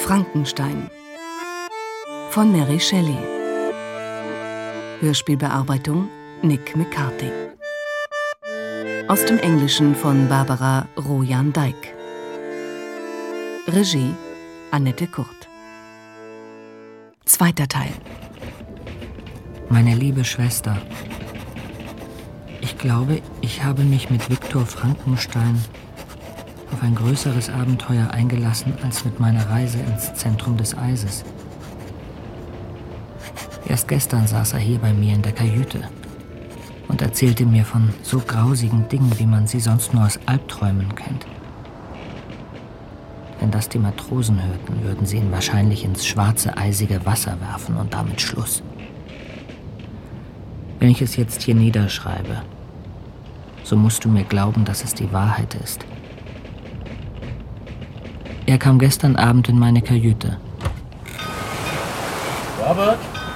Frankenstein von Mary Shelley. Hörspielbearbeitung Nick McCarthy. Aus dem Englischen von Barbara Rojan-Dyck. Regie Annette Kurt. Zweiter Teil. Meine liebe Schwester, ich glaube, ich habe mich mit Viktor Frankenstein auf ein größeres Abenteuer eingelassen als mit meiner Reise ins Zentrum des Eises. Erst gestern saß er hier bei mir in der Kajüte und erzählte mir von so grausigen Dingen, wie man sie sonst nur aus Albträumen kennt. Wenn das die Matrosen hörten, würden sie ihn wahrscheinlich ins schwarze, eisige Wasser werfen und damit Schluss. Wenn ich es jetzt hier niederschreibe, so musst du mir glauben, dass es die Wahrheit ist. Er kam gestern Abend in meine Kajüte. Robert?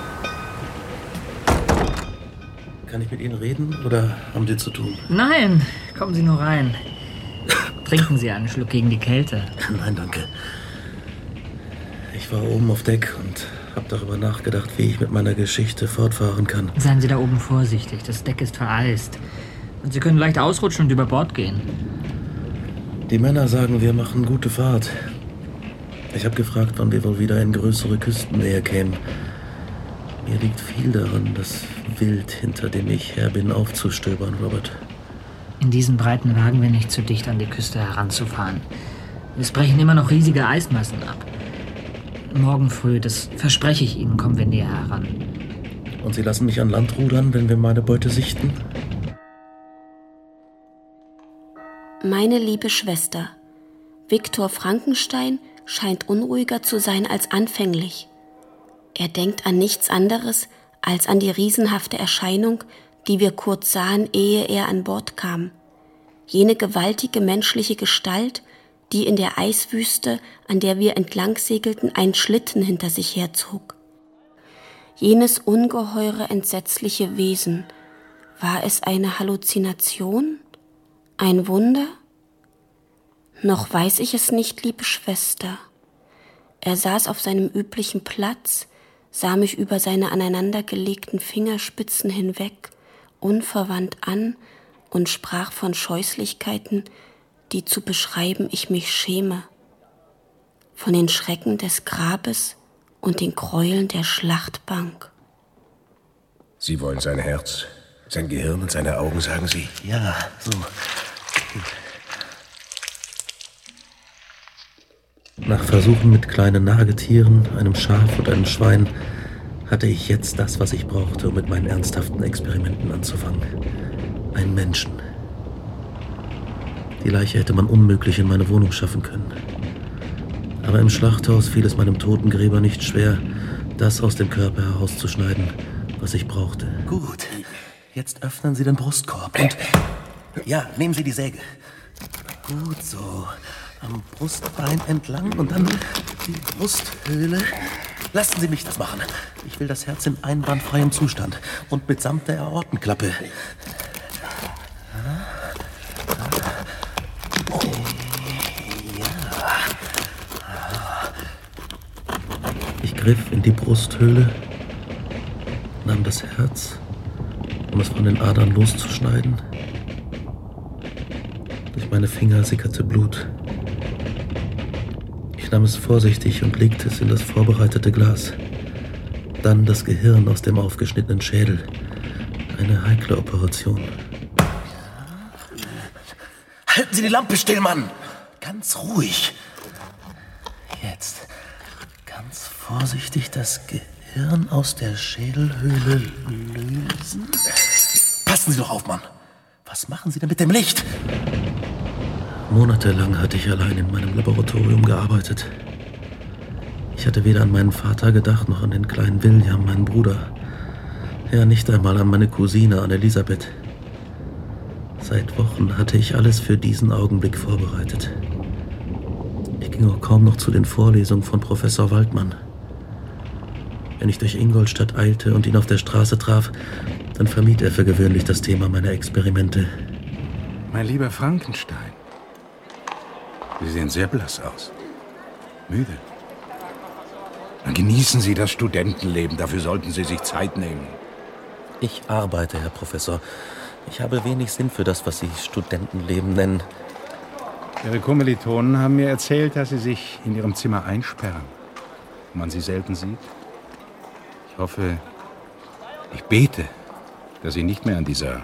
Kann ich mit Ihnen reden oder haben Sie zu tun? Nein, kommen Sie nur rein. Trinken Sie einen Schluck gegen die Kälte. Nein, danke. Ich war oben auf Deck und habe darüber nachgedacht, wie ich mit meiner Geschichte fortfahren kann. Seien Sie da oben vorsichtig, das Deck ist vereist. Und Sie können leicht ausrutschen und über Bord gehen. Die Männer sagen, wir machen gute Fahrt. Ich habe gefragt, wann wir wohl wieder in größere Küstennähe kämen. Mir liegt viel daran, das Wild, hinter dem ich her bin, aufzustöbern, Robert. In diesen Breiten wagen wir nicht zu dicht an die Küste heranzufahren. Es brechen immer noch riesige Eismassen ab. Morgen früh, das verspreche ich Ihnen, kommen wir näher heran. Und Sie lassen mich an Land rudern, wenn wir meine Beute sichten? Meine liebe Schwester, Viktor Frankenstein scheint unruhiger zu sein als anfänglich. Er denkt an nichts anderes als an die riesenhafte Erscheinung, die wir kurz sahen, ehe er an Bord kam. Jene gewaltige menschliche Gestalt, die in der Eiswüste, an der wir entlang segelten, einen Schlitten hinter sich herzog. Jenes ungeheure, entsetzliche Wesen, war es eine Halluzination? Ein Wunder? Noch weiß ich es nicht, liebe Schwester. Er saß auf seinem üblichen Platz, sah mich über seine aneinandergelegten Fingerspitzen hinweg, unverwandt an und sprach von Scheußlichkeiten, die zu beschreiben ich mich schäme. Von den Schrecken des Grabes und den Gräueln der Schlachtbank. Sie wollen sein Herz, sein Gehirn und seine Augen, sagen Sie? Ja, so. Nach Versuchen mit kleinen Nagetieren, einem Schaf und einem Schwein, hatte ich jetzt das, was ich brauchte, um mit meinen ernsthaften Experimenten anzufangen. Einen Menschen. Die Leiche hätte man unmöglich in meine Wohnung schaffen können. Aber im Schlachthaus fiel es meinem Totengräber nicht schwer, das aus dem Körper herauszuschneiden, was ich brauchte. Gut, jetzt öffnen Sie den Brustkorb und... Ja, nehmen Sie die Säge. Gut so. Am Brustbein entlang und dann die Brusthöhle. Lassen Sie mich das machen. Ich will das Herz in einwandfreiem Zustand und mitsamt der Aortenklappe. Ich griff in die Brusthöhle, nahm das Herz, um es von den Adern loszuschneiden. Durch meine Finger sickerte Blut. Ich nahm es vorsichtig und legte es in das vorbereitete Glas. Dann das Gehirn aus dem aufgeschnittenen Schädel. Eine heikle Operation. Halten Sie die Lampe still, Mann! Ganz ruhig. Jetzt ganz vorsichtig das Gehirn aus der Schädelhöhle lösen. Passen Sie doch auf, Mann! Was machen Sie denn mit dem Licht? Monatelang hatte ich allein in meinem Laboratorium gearbeitet. Ich hatte weder an meinen Vater gedacht, noch an den kleinen William, meinen Bruder. Ja, nicht einmal an meine Cousine, an Elisabeth. Seit Wochen hatte ich alles für diesen Augenblick vorbereitet. Ich ging auch kaum noch zu den Vorlesungen von Professor Waldmann. Wenn ich durch Ingolstadt eilte und ihn auf der Straße traf, dann vermied er für gewöhnlich das Thema meiner Experimente. Mein lieber Frankenstein, Sie sehen sehr blass aus. Müde. Dann genießen Sie das Studentenleben. Dafür sollten Sie sich Zeit nehmen. Ich arbeite, Herr Professor. Ich habe wenig Sinn für das, was Sie Studentenleben nennen. Ihre Kommilitonen haben mir erzählt, dass Sie sich in Ihrem Zimmer einsperren und man Sie selten sieht. Ich hoffe, ich bete, dass Sie nicht mehr an dieser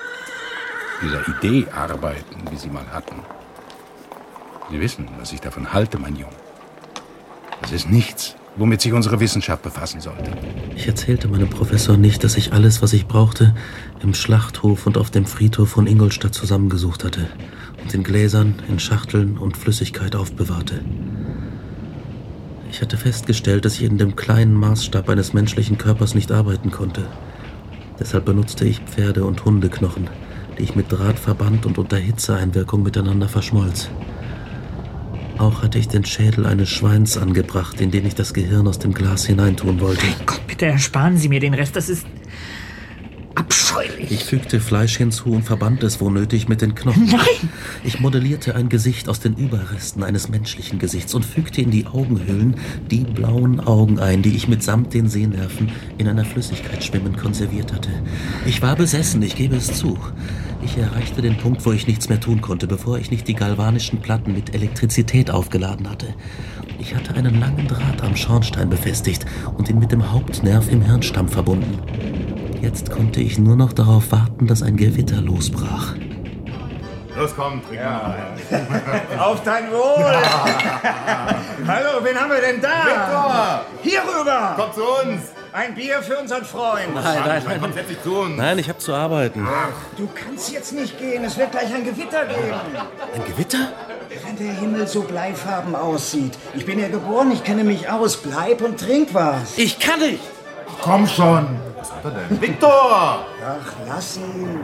Idee arbeiten, wie Sie mal hatten. Sie wissen, was ich davon halte, mein Junge. Das ist nichts, womit sich unsere Wissenschaft befassen sollte. Ich erzählte meinem Professor nicht, dass ich alles, was ich brauchte, im Schlachthof und auf dem Friedhof von Ingolstadt zusammengesucht hatte und in Gläsern, in Schachteln und Flüssigkeit aufbewahrte. Ich hatte festgestellt, dass ich in dem kleinen Maßstab eines menschlichen Körpers nicht arbeiten konnte. Deshalb benutzte ich Pferde- und Hundeknochen, die ich mit Draht verband und unter Hitzeeinwirkung miteinander verschmolz. Auch hatte ich den Schädel eines Schweins angebracht, in den ich das Gehirn aus dem Glas hineintun wollte. Gott, bitte ersparen Sie mir den Rest, das ist abscheulich. Ich fügte Fleisch hinzu und verband es, wo nötig, mit den Knochen. Nein! Ich modellierte ein Gesicht aus den Überresten eines menschlichen Gesichts und fügte in die Augenhöhlen die blauen Augen ein, die ich mitsamt den Sehnerven in einer Flüssigkeit schwimmend konserviert hatte. Ich war besessen, ich gebe es zu. Ich erreichte den Punkt, wo ich nichts mehr tun konnte, bevor ich nicht die galvanischen Platten mit Elektrizität aufgeladen hatte. Ich hatte einen langen Draht am Schornstein befestigt und ihn mit dem Hauptnerv im Hirnstamm verbunden. Jetzt konnte ich nur noch darauf warten, dass ein Gewitter losbrach. Los, komm, trink mal. Auf dein Wohl! Hallo, wen haben wir denn da? Viktor! Hier rüber! Komm zu uns! Ein Bier für unseren Freund. Nein. Komm, setz dich zu uns. Nein, ich habe zu arbeiten. Du kannst jetzt nicht gehen, es wird gleich ein Gewitter geben. Ein Gewitter? Wenn der Himmel so bleifarben aussieht. Ich bin ja geboren, ich kenne mich aus. Bleib und trink was. Ich kann nicht! Komm schon. Was hat er denn? Viktor! Ach, lass ihn.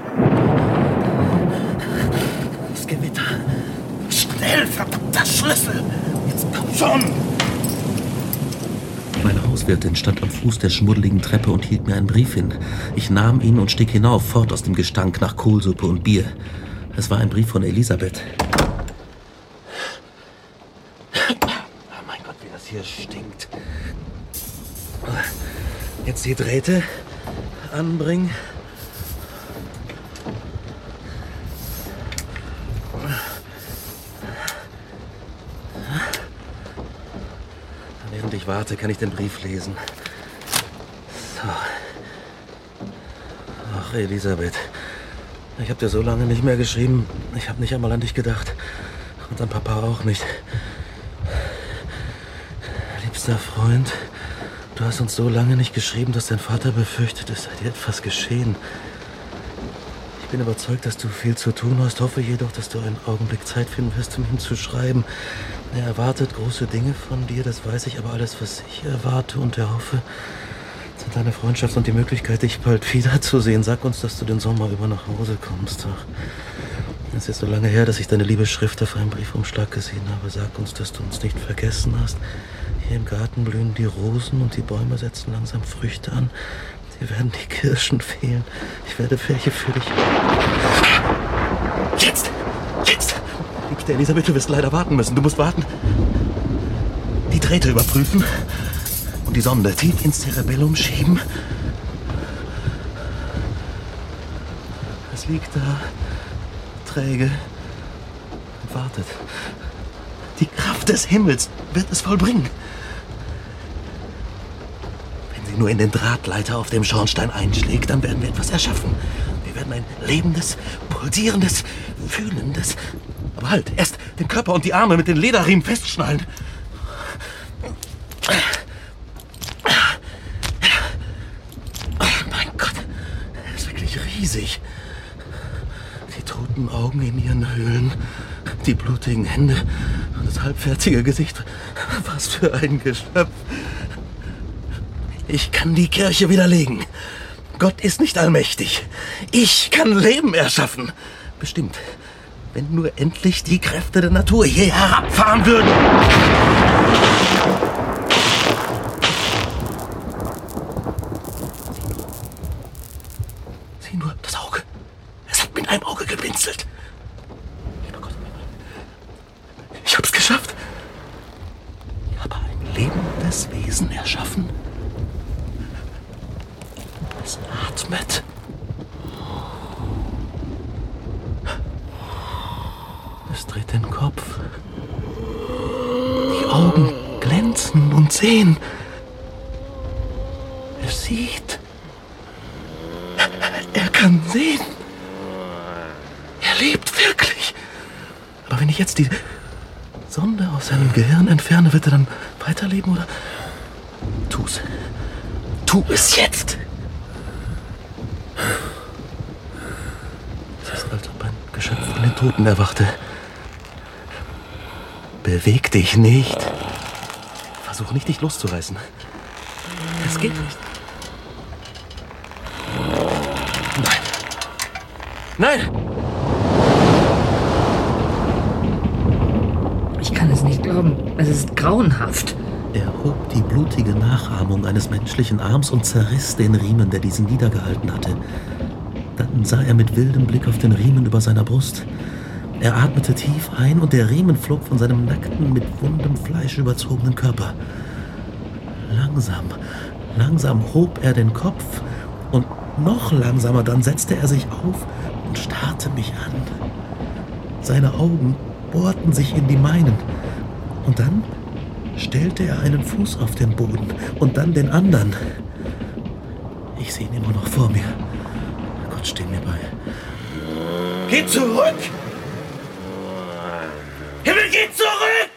Das Gewitter. Schnell, verdammter Schlüssel! Jetzt komm schon! Meine Hauswirtin stand am Fuß der schmuddeligen Treppe und hielt mir einen Brief hin. Ich nahm ihn und stieg hinauf, fort aus dem Gestank nach Kohlsuppe und Bier. Es war ein Brief von Elisabeth. Oh mein Gott, wie das hier stinkt. Jetzt die Drähte anbringen. Während ich warte, kann ich den Brief lesen. So. Ach, Elisabeth. Ich habe dir so lange nicht mehr geschrieben. Ich habe nicht einmal an dich gedacht. Und an Papa auch nicht. Liebster Freund, du hast uns so lange nicht geschrieben, dass dein Vater befürchtet, es sei dir etwas geschehen. Ich bin überzeugt, dass du viel zu tun hast, hoffe jedoch, dass du einen Augenblick Zeit finden wirst, um ihm zu schreiben. Er erwartet große Dinge von dir, das weiß ich, aber alles, was ich erwarte und erhoffe, sind deine Freundschaft und die Möglichkeit, dich bald wiederzusehen. Sag uns, dass du den Sommer über nach Hause kommst. Ach, es ist so lange her, dass ich deine liebe Schrift auf einem Briefumschlag gesehen habe. Sag uns, dass du uns nicht vergessen hast. Hier im Garten blühen die Rosen und die Bäume setzen langsam Früchte an. Dir werden die Kirschen fehlen. Ich werde welche für dich... Jetzt! Liebste Elisabeth, du wirst leider warten müssen. Du musst warten. Die Drähte überprüfen und die Sonde tief ins Cerebellum schieben. Es liegt da, träge und wartet. Die Kraft des Himmels wird es vollbringen. Wenn sie nur in den Drahtleiter auf dem Schornstein einschlägt, dann werden wir etwas erschaffen. Wir werden ein lebendes, pulsierendes, fühlendes... Aber halt, erst den Körper und die Arme mit den Lederriemen festschnallen. Oh mein Gott, er ist wirklich riesig. Die toten Augen in ihren Höhlen, die blutigen Hände und das halbfertige Gesicht. Was für ein Geschöpf. Ich kann die Kirche widerlegen. Gott ist nicht allmächtig. Ich kann Leben erschaffen. Bestimmt. Wenn nur endlich die Kräfte der Natur hier herabfahren würden. Sieh nur, das Auge. Es hat mit einem Auge geblinzelt. Lieber Gott, ich hab's geschafft. Ich habe ein lebendes das Wesen erschaffen? Es atmet. Es dreht den Kopf. Die Augen glänzen und sehen. Es sieht. Er kann sehen. Er lebt wirklich. Aber wenn ich jetzt die Sonde aus seinem Gehirn entferne, wird er dann weiterleben oder? Tu's. Tu es jetzt! Es ist, als ob ein Geschöpf von den Toten erwachte. Beweg dich nicht. Versuch nicht, dich loszureißen. Es geht nicht. Nein! Nein! Ich kann es nicht glauben. Es ist grauenhaft. Er hob die blutige Nachahmung eines menschlichen Arms und zerriss den Riemen, der diesen niedergehalten hatte. Dann sah er mit wildem Blick auf den Riemen über seiner Brust. Er atmete tief ein und der Riemen flog von seinem nackten, mit wundem Fleisch überzogenen Körper. Langsam, langsam hob er den Kopf und noch langsamer dann setzte er sich auf und starrte mich an. Seine Augen bohrten sich in die meinen. Und dann stellte er einen Fuß auf den Boden und dann den anderen. Ich sehe ihn immer noch vor mir. Gott, steh mir bei. Geh zurück! Himmel, geh zurück!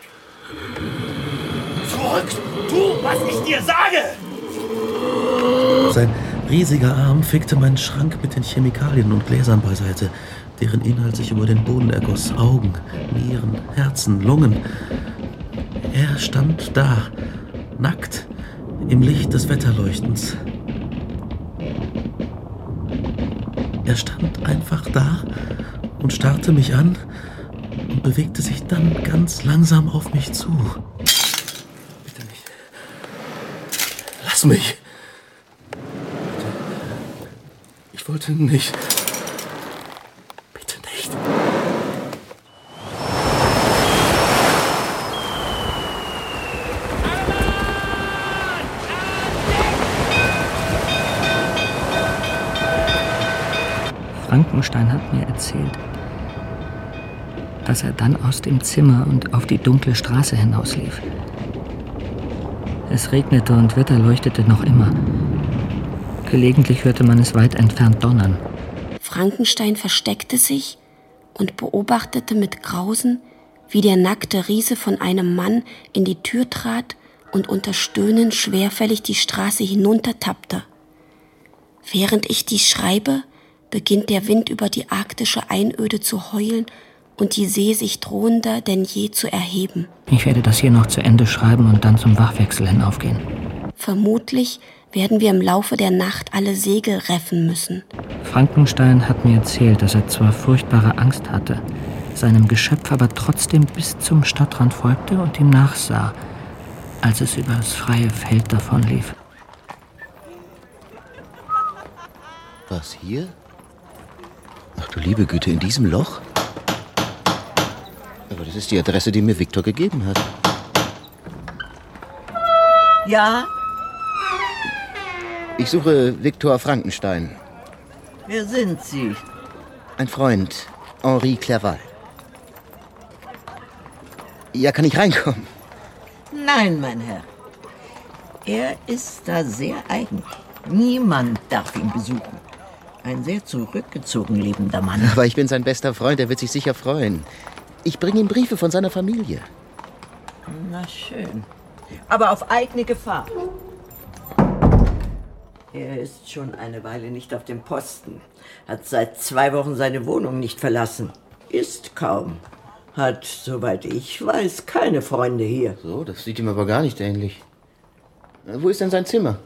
Zurück! Tu, was ich dir sage! Sein riesiger Arm fickte meinen Schrank mit den Chemikalien und Gläsern beiseite, deren Inhalt sich über den Boden ergoss. Augen, Nieren, Herzen, Lungen. Er stand da, nackt, im Licht des Wetterleuchtens. Er stand einfach da und starrte mich an und bewegte sich dann ganz langsam auf mich zu. Bitte nicht. Lass mich. Bitte. Ich wollte nicht. Bitte nicht. Frankenstein hat mir erzählt, dass er dann aus dem Zimmer und auf die dunkle Straße hinauslief. Es regnete und Wetter leuchtete noch immer. Gelegentlich hörte man es weit entfernt donnern. Frankenstein versteckte sich und beobachtete mit Grausen, wie der nackte Riese von einem Mann in die Tür trat und unter Stöhnen schwerfällig die Straße hinuntertappte. Während ich dies schreibe, beginnt der Wind über die arktische Einöde zu heulen und die See sich drohender denn je zu erheben. Ich werde das hier noch zu Ende schreiben und dann zum Wachwechsel hinaufgehen. Vermutlich werden wir im Laufe der Nacht alle Segel reffen müssen. Frankenstein hat mir erzählt, dass er zwar furchtbare Angst hatte, seinem Geschöpf aber trotzdem bis zum Stadtrand folgte und ihm nachsah, als es über das freie Feld davonlief. Was, hier? Ach du liebe Güte, in diesem Loch? Aber das ist die Adresse, die mir Viktor gegeben hat. Ja? Ich suche Viktor Frankenstein. Wer sind Sie? Ein Freund, Henri Clerval. Ja, kann ich reinkommen? Nein, mein Herr. Er ist da sehr eigen. Niemand darf ihn besuchen. Ein sehr zurückgezogen lebender Mann. Aber ich bin sein bester Freund, er wird sich sicher freuen. Ich bringe ihm Briefe von seiner Familie. Na schön. Aber auf eigene Gefahr. Er ist schon eine Weile nicht auf dem Posten. Hat seit 2 Wochen seine Wohnung nicht verlassen. Isst kaum. Hat, soweit ich weiß, keine Freunde hier. So, das sieht ihm aber gar nicht ähnlich. Wo ist denn sein Zimmer?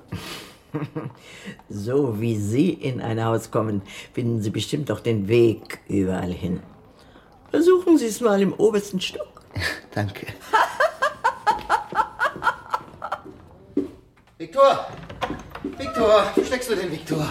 So wie Sie in ein Haus kommen, finden Sie bestimmt doch den Weg überall hin. Versuchen Sie es mal im obersten Stock. Danke. Viktor! Viktor! Wo steckst du denn, Viktor?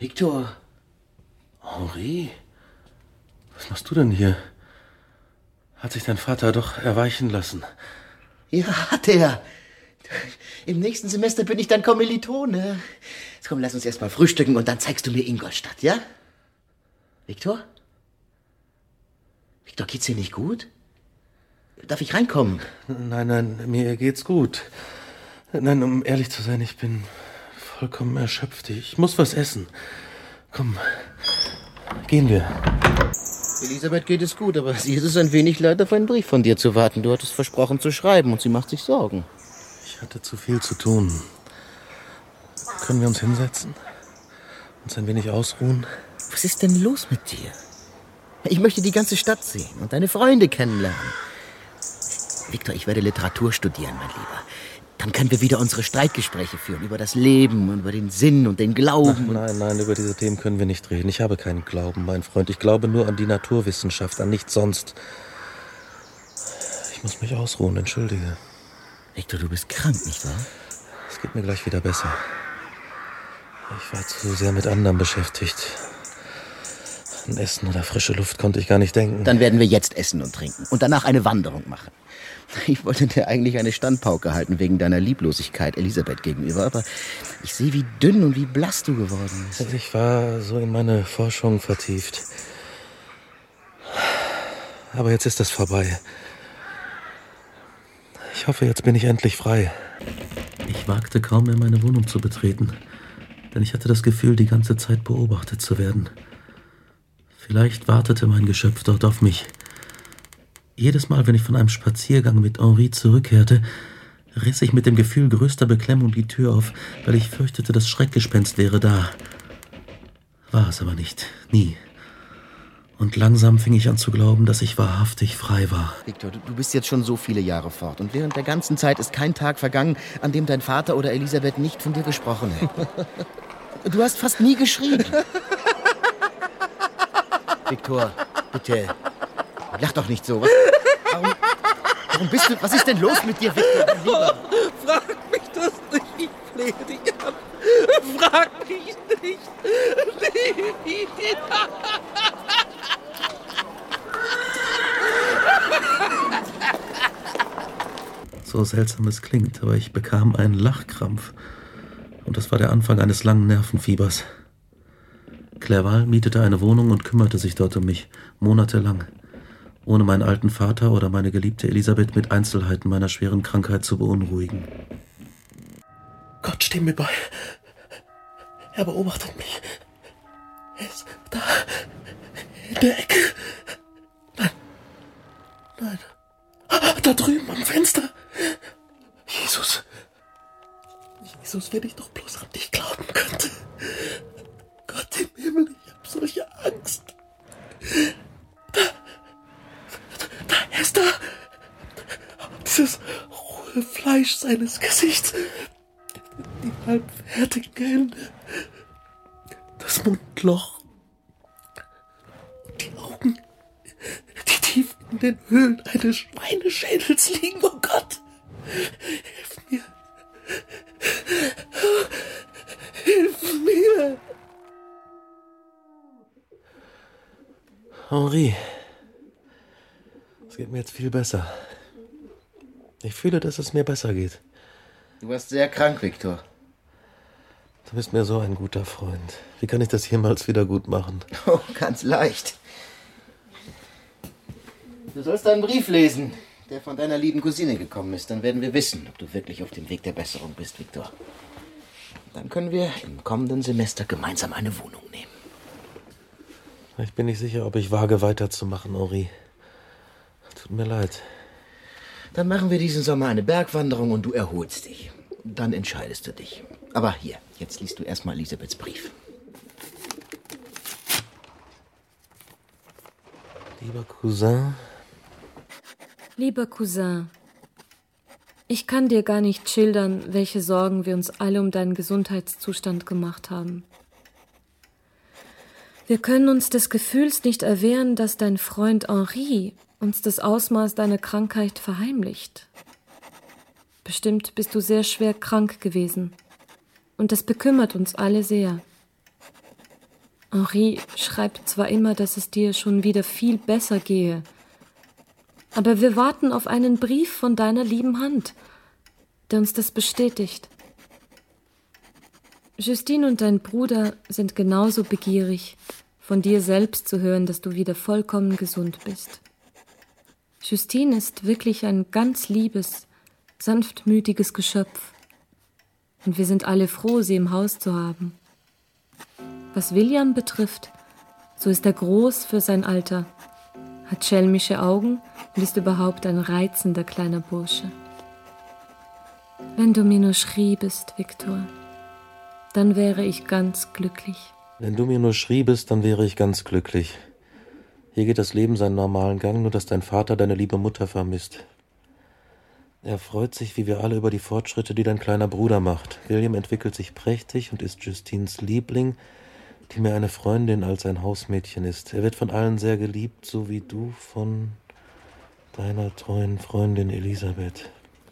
Viktor! Henri? Was machst du denn hier? Hat sich dein Vater doch erweichen lassen? Ja, hat er. Im nächsten Semester bin ich dann Kommilitone. Jetzt komm, lass uns erst mal frühstücken und dann zeigst du mir Ingolstadt, ja? Viktor? Viktor, geht's dir nicht gut? Darf ich reinkommen? Nein, mir geht's gut. Nein, um ehrlich zu sein, ich bin vollkommen erschöpft. Ich muss was essen. Komm, gehen wir. Elisabeth geht es gut, aber sie ist es ein wenig leid, auf einen Brief von dir zu warten. Du hattest versprochen zu schreiben und sie macht sich Sorgen. Ich hatte zu viel zu tun. Können wir uns hinsetzen? Uns ein wenig ausruhen? Was ist denn los mit dir? Ich möchte die ganze Stadt sehen und deine Freunde kennenlernen. Viktor, ich werde Literatur studieren, mein Lieber. Dann können wir wieder unsere Streitgespräche führen über das Leben und über den Sinn und den Glauben. Nein, über diese Themen können wir nicht reden. Ich habe keinen Glauben, mein Freund. Ich glaube nur an die Naturwissenschaft, an nichts sonst. Ich muss mich ausruhen, entschuldige. Viktor, du bist krank, nicht wahr? Es geht mir gleich wieder besser. Ich war zu sehr mit anderen beschäftigt. An Essen oder frische Luft konnte ich gar nicht denken. Dann werden wir jetzt essen und trinken und danach eine Wanderung machen. Ich wollte dir eigentlich eine Standpauke halten wegen deiner Lieblosigkeit Elisabeth gegenüber, aber ich sehe, wie dünn und wie blass du geworden bist. Ich war so in meine Forschung vertieft. Aber jetzt ist das vorbei. Ich hoffe, jetzt bin ich endlich frei. Ich wagte kaum mehr, meine Wohnung zu betreten, denn ich hatte das Gefühl, die ganze Zeit beobachtet zu werden. Vielleicht wartete mein Geschöpf dort auf mich. Jedes Mal, wenn ich von einem Spaziergang mit Henri zurückkehrte, riss ich mit dem Gefühl größter Beklemmung die Tür auf, weil ich fürchtete, das Schreckgespenst wäre da. War es aber nicht, nie. Und langsam fing ich an zu glauben, dass ich wahrhaftig frei war. Viktor, du bist jetzt schon so viele Jahre fort und während der ganzen Zeit ist kein Tag vergangen, an dem dein Vater oder Elisabeth nicht von dir gesprochen hätten. Du hast fast nie geschrien. Viktor, bitte, lach doch nicht so. Warum bist du... Was ist denn los mit dir, Viktor, mein Lieber? Frag mich das nicht, ich flehe dich an. Frag mich nicht. So seltsam es klingt, aber ich bekam einen Lachkrampf. Und das war der Anfang eines langen Nervenfiebers. Clerval mietete eine Wohnung und kümmerte sich dort um mich, monatelang, ohne meinen alten Vater oder meine geliebte Elisabeth mit Einzelheiten meiner schweren Krankheit zu beunruhigen. Gott, steh mir bei. Er beobachtet mich. Er ist da, in der Ecke. Nein. Da drüben am Fenster. Jesus, wenn ich doch bloß an dich glauben könnte. Gott im Himmel, ich hab solche Angst. Er ist da. Dieses rohe Fleisch seines Gesichts. Die halbfertigen Hände. Das Mundloch. Die Augen, die tief in den Höhlen eines Schweineschädels liegen. Oh Gott, hilf mir. Hilf mir. Henri, es geht mir jetzt viel besser. Ich fühle, dass es mir besser geht. Du warst sehr krank, Viktor. Du bist mir so ein guter Freund. Wie kann ich das jemals wieder gut machen? Oh, ganz leicht. Du sollst einen Brief lesen, der von deiner lieben Cousine gekommen ist. Dann werden wir wissen, ob du wirklich auf dem Weg der Besserung bist, Viktor. Dann können wir im kommenden Semester gemeinsam eine Wohnung nehmen. Ich bin nicht sicher, ob ich wage, weiterzumachen, Henri. Tut mir leid. Dann machen wir diesen Sommer eine Bergwanderung und du erholst dich. Dann entscheidest du dich. Aber hier, jetzt liest du erstmal Elisabeths Brief. Lieber Cousin. Lieber Cousin, ich kann dir gar nicht schildern, welche Sorgen wir uns alle um deinen Gesundheitszustand gemacht haben. Wir können uns des Gefühls nicht erwehren, dass dein Freund Henri uns das Ausmaß deiner Krankheit verheimlicht. Bestimmt bist du sehr schwer krank gewesen. Und das bekümmert uns alle sehr. Henri schreibt zwar immer, dass es dir schon wieder viel besser gehe, Aber wir warten auf einen Brief von deiner lieben Hand, der uns das bestätigt. Justine und dein Bruder sind genauso begierig, von dir selbst zu hören, dass du wieder vollkommen gesund bist. Justine ist wirklich ein ganz liebes, sanftmütiges Geschöpf. Und wir sind alle froh, sie im Haus zu haben. Was William betrifft, so ist er groß für sein Alter, hat schelmische Augen und ist überhaupt ein reizender kleiner Bursche. Wenn du mir nur schriebest, Viktor, dann wäre ich ganz glücklich. Wenn du mir nur schriebest, dann wäre ich ganz glücklich. Hier geht das Leben seinen normalen Gang, nur dass dein Vater deine liebe Mutter vermisst. Er freut sich, wie wir alle, über die Fortschritte, die dein kleiner Bruder macht. William entwickelt sich prächtig und ist Justines Liebling, die mir eine Freundin als ein Hausmädchen ist. Er wird von allen sehr geliebt, so wie du von deiner treuen Freundin Elisabeth.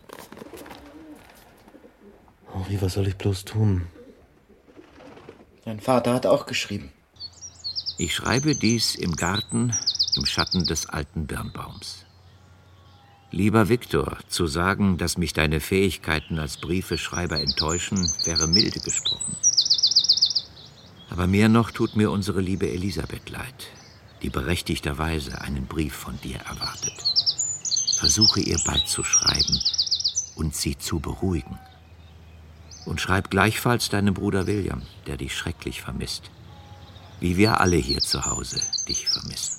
Henri, was soll ich bloß tun? Dein Vater hat auch geschrieben. Ich schreibe dies im Garten, im Schatten des alten Birnbaums. Lieber Viktor, zu sagen, dass mich deine Fähigkeiten als Briefeschreiber enttäuschen, wäre milde gesprochen. Aber mehr noch tut mir unsere liebe Elisabeth leid, die berechtigterweise einen Brief von dir erwartet. Versuche ihr bald zu schreiben und sie zu beruhigen. Und schreib gleichfalls deinem Bruder William, der dich schrecklich vermisst. Wie wir alle hier zu Hause dich vermissen.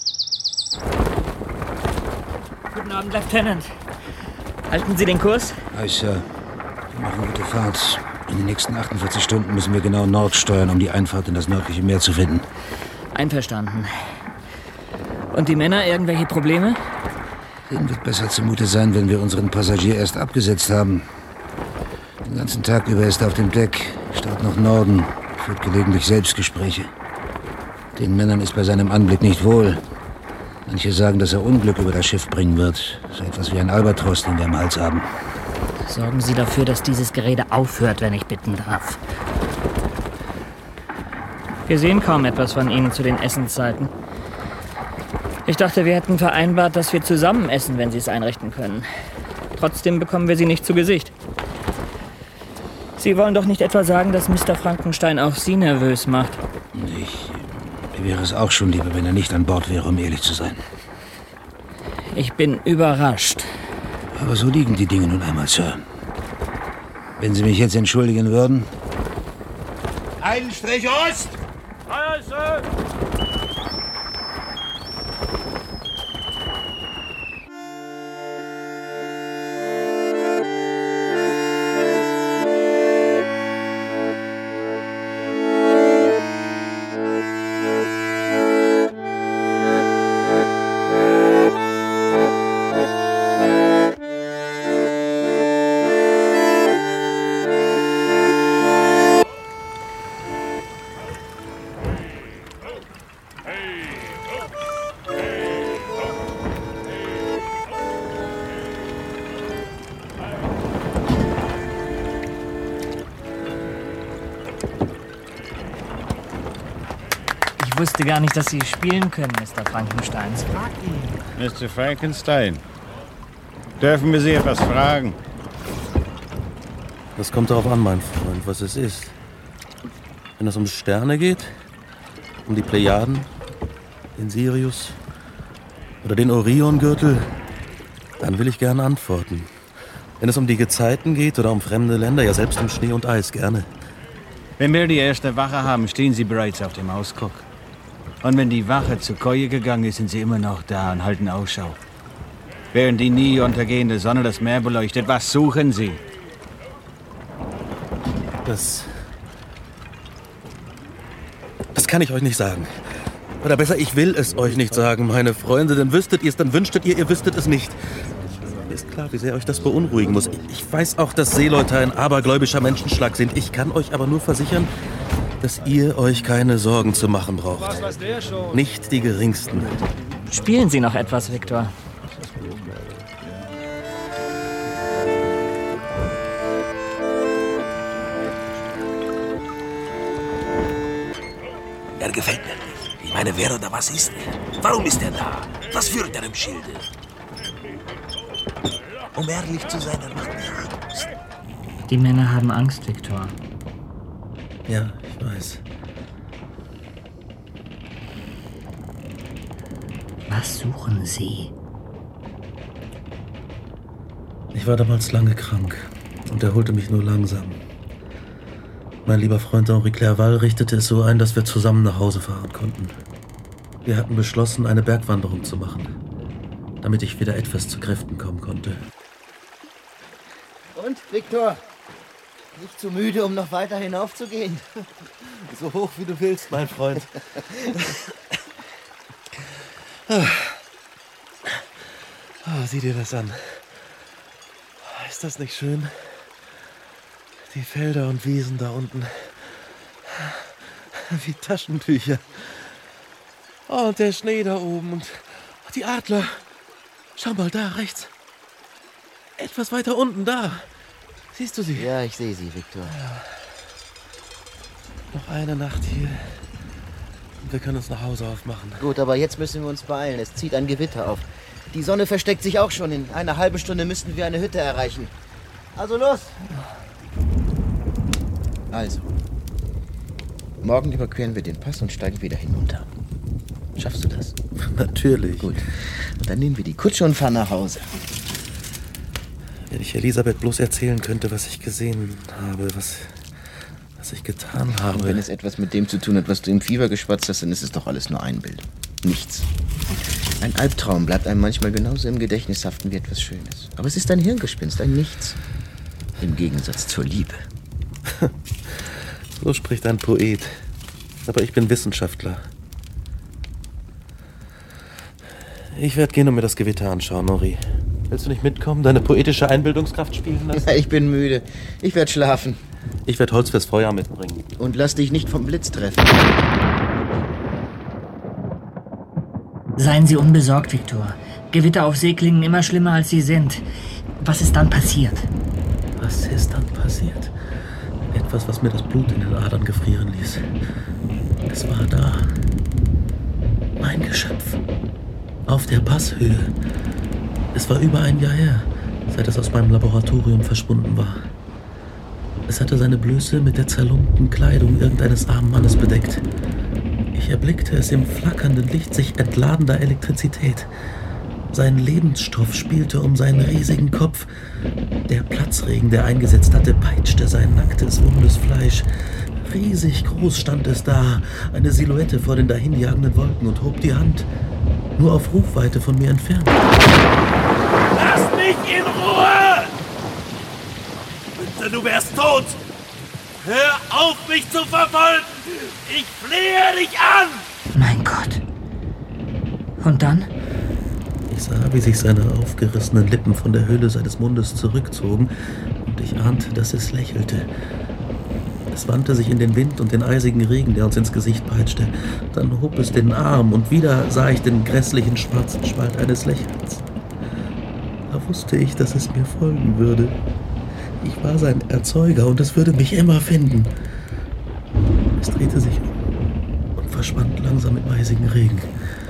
Guten Abend, Lieutenant. Halten Sie den Kurs? Hi, Sir. Wir machen gute Fahrt. In den nächsten 48 Stunden müssen wir genau Nord steuern, um die Einfahrt in das nördliche Meer zu finden. Einverstanden. Und die Männer, irgendwelche Probleme? Ihnen wird besser zumute sein, wenn wir unseren Passagier erst abgesetzt haben. Den ganzen Tag über ist er auf dem Deck, starrt nach Norden, führt gelegentlich Selbstgespräche. Den Männern ist bei seinem Anblick nicht wohl. Manche sagen, dass er Unglück über das Schiff bringen wird. So etwas wie ein Albatros, den wir am Hals haben. Sorgen Sie dafür, dass dieses Gerede aufhört, wenn ich bitten darf. Wir sehen kaum etwas von Ihnen zu den Essenszeiten. Ich dachte, wir hätten vereinbart, dass wir zusammen essen, wenn Sie es einrichten können. Trotzdem bekommen wir Sie nicht zu Gesicht. Sie wollen doch nicht etwa sagen, dass Mr. Frankenstein auch Sie nervös macht? Mir wäre es auch schon lieber, wenn er nicht an Bord wäre, um ehrlich zu sein. Ich bin überrascht. Aber so liegen die Dinge nun einmal, Sir. Wenn Sie mich jetzt entschuldigen würden... Einen Strich Ost! Feuer, Sir! Ich wusste gar nicht, dass Sie spielen können, Mr. Frankenstein. Frag ihn. Mr. Frankenstein, dürfen wir Sie etwas fragen? Das kommt darauf an, mein Freund, was es ist. Wenn es um Sterne geht, um die Plejaden, den Sirius oder den Oriongürtel, dann will ich gerne antworten. Wenn es um die Gezeiten geht oder um fremde Länder, ja selbst um Schnee und Eis, gerne. Wenn wir die erste Wache haben, stehen Sie bereits auf dem Ausguck. Und wenn die Wache zur Koje gegangen ist, sind Sie immer noch da und halten Ausschau. Während die nie untergehende Sonne das Meer beleuchtet, was suchen Sie? Das kann ich euch nicht sagen. Oder besser, ich will es euch nicht sagen, meine Freunde. Dann wüsstet ihr es, dann wünschtet ihr wüsstet es nicht. Mir ist klar, wie sehr euch das beunruhigen muss. Ich weiß auch, dass Seeleute ein abergläubischer Menschenschlag sind. Ich kann euch aber nur versichern, dass ihr euch keine Sorgen zu machen braucht. Nicht die geringsten. Spielen Sie noch etwas, Viktor? Er gefällt mir nicht. Ich meine, wer oder was ist er? Warum ist er da? Was führt er im Schilde? Um ehrlich zu sein, er macht mir Angst. Die Männer haben Angst, Viktor. Ja, ich weiß. Was suchen Sie? Ich war damals lange krank und erholte mich nur langsam. Mein lieber Freund Henri Clerval richtete es so ein, dass wir zusammen nach Hause fahren konnten. Wir hatten beschlossen, eine Bergwanderung zu machen, damit ich wieder etwas zu Kräften kommen konnte. Und, Viktor? Nicht zu müde, um noch weiter hinaufzugehen? So hoch, wie du willst, mein Freund. Oh, sieh dir das an. Ist das nicht schön? Die Felder und Wiesen da unten. Wie Taschentücher. Oh, und der Schnee da oben und die Adler. Schau mal da, rechts. Etwas weiter unten, da. Siehst du sie? Ja, ich sehe sie, Viktor. Ja. Noch eine Nacht hier. Und wir können uns nach Hause aufmachen. Gut, aber jetzt müssen wir uns beeilen. Es zieht ein Gewitter auf. Die Sonne versteckt sich auch schon. In einer halben Stunde müssten wir eine Hütte erreichen. Also los! Also, morgen überqueren wir den Pass und steigen wieder hinunter. Schaffst du das? Natürlich. Gut. Und dann nehmen wir die Kutsche und fahren nach Hause. Wenn ich Elisabeth bloß erzählen könnte, was ich gesehen habe, was ich getan habe. Und wenn es etwas mit dem zu tun hat, was du im Fieber geschwatzt hast, dann ist es doch alles nur Einbildung. Nichts. Ein Albtraum bleibt einem manchmal genauso im Gedächtnis haften wie etwas Schönes. Aber es ist ein Hirngespinst, ein Nichts. Im Gegensatz zur Liebe. So spricht ein Poet. Aber ich bin Wissenschaftler. Ich werde gehen und mir das Gewitter anschauen, Henri. Willst du nicht mitkommen, deine poetische Einbildungskraft spielen lassen? Ja, ich bin müde. Ich werde schlafen. Ich werde Holz fürs Feuer mitbringen. Und lass dich nicht vom Blitz treffen. Seien Sie unbesorgt, Viktor. Gewitter auf See klingen immer schlimmer, als sie sind. Was ist dann passiert? Was ist dann passiert? Etwas, was mir das Blut in den Adern gefrieren ließ. Es war da. Mein Geschöpf. Auf der Passhöhe. Es war über ein Jahr her, seit es aus meinem Laboratorium verschwunden war. Es hatte seine Blöße mit der zerlumpten Kleidung irgendeines armen Mannes bedeckt. Ich erblickte es im flackernden Licht sich entladender Elektrizität. Sein Lebensstoff spielte um seinen riesigen Kopf. Der Platzregen, der eingesetzt hatte, peitschte sein nacktes, wundes Fleisch. Riesig groß stand es da, eine Silhouette vor den dahinjagenden Wolken, und hob die Hand, nur auf Rufweite von mir entfernt. Lass mich in Ruhe! Bitte, du wärst tot! Hör auf, mich zu verfolgen! Ich flehe dich an! Mein Gott. Und dann? Ich sah, wie sich seine aufgerissenen Lippen von der Höhle seines Mundes zurückzogen, und ich ahnte, dass es lächelte. Es wandte sich in den Wind und den eisigen Regen, der uns ins Gesicht peitschte. Dann hob es den Arm, und wieder sah ich den grässlichen schwarzen Spalt eines Lächelns. Da wusste ich, dass es mir folgen würde. Ich war sein Erzeuger, und es würde mich immer finden. Es drehte sich um und verschwand langsam im eisigen Regen.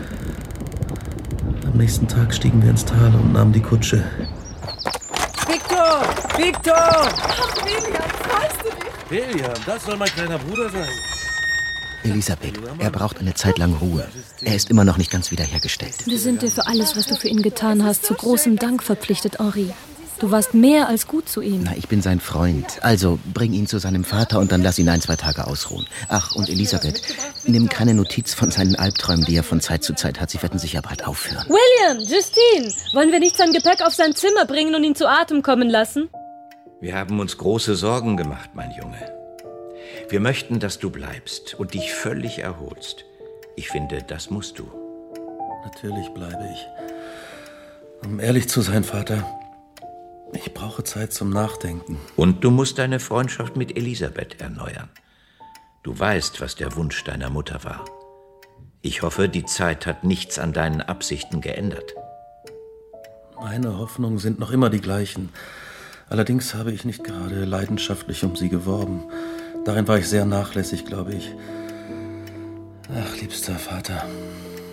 Am nächsten Tag stiegen wir ins Tal und nahmen die Kutsche. Viktor! Viktor! Ach, William, freust du dich? William, das soll mein kleiner Bruder sein. Elisabeth, er braucht eine Zeit lang Ruhe. Er ist immer noch nicht ganz wiederhergestellt. Wir sind dir für alles, was du für ihn getan hast, zu großem Dank verpflichtet, Henri. Du warst mehr als gut zu ihm. Na, ich bin sein Freund. Also, bring ihn zu seinem Vater und dann lass ihn 1-2 Tage ausruhen. Ach, und Elisabeth, nimm keine Notiz von seinen Albträumen, die er von Zeit zu Zeit hat. Sie werden sicher bald aufhören. William, Justine, wollen wir nicht sein Gepäck auf sein Zimmer bringen und ihn zu Atem kommen lassen? Wir haben uns große Sorgen gemacht, mein Junge. Wir möchten, dass du bleibst und dich völlig erholst. Ich finde, das musst du. Natürlich bleibe ich. Um ehrlich zu sein, Vater, ich brauche Zeit zum Nachdenken. Und du musst deine Freundschaft mit Elisabeth erneuern. Du weißt, was der Wunsch deiner Mutter war. Ich hoffe, die Zeit hat nichts an deinen Absichten geändert. Meine Hoffnungen sind noch immer die gleichen. Allerdings habe ich nicht gerade leidenschaftlich um sie geworben. Darin war ich sehr nachlässig, glaube ich. Ach, liebster Vater,